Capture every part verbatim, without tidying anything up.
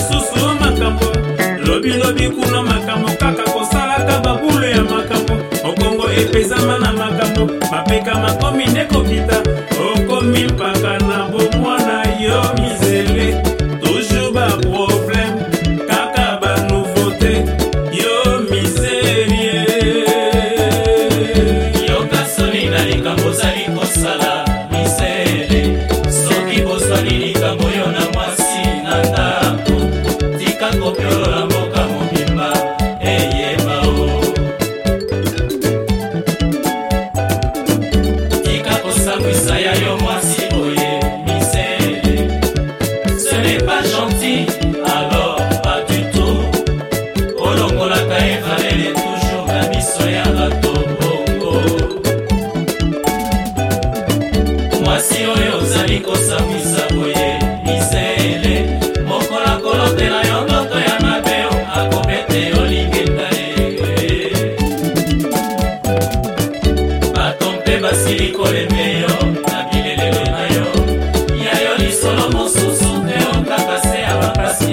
lisusu makambo lobi lobi kuna makambo kaka kosalaka babulu ya makambo okongo epezama na makambo mapeka makomi nekokita okomi mpaka na bomwana yo mizele toujours ba problème kaka ba nouveauté yo miserie yo kasoni na likambo zali kosala misele soki boswali likambo yo na mwasi na ndako tika kopiolola mboka mobimba eyeba o tika kosambwisa ya yo mwasi boye misele ce n'est pas gentil alors pas du tout olongolaka evalele toujours na miso ya bato bongo mwasi oyo ozali kosambwisa boye misele mokola kolotela yo ndoto ya mabeo akobete yo lingenda ye bato mpe basili koleme yo na bilelelo na yo ya yo lisolo mosusu te okaka se ya bakasi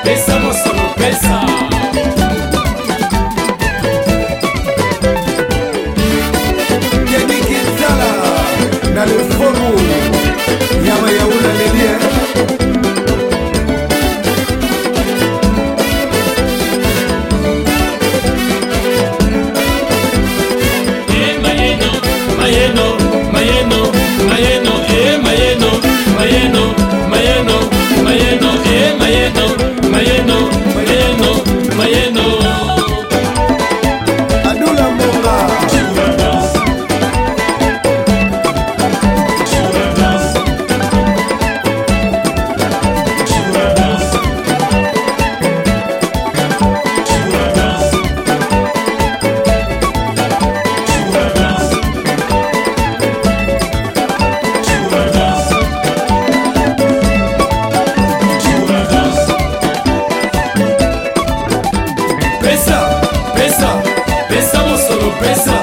pesa mosolo pesa Kenikitala na le fogo Yama yaula lelie Mayeno, Mayeno, Mayeno, eh Mayeno, Mayeno, Mayeno, Mayeno, eh Mayeno, Mayeno, Mayeno, Mayeno. Adula Monga. Pesa, pesa, pesa, mo solo pesa.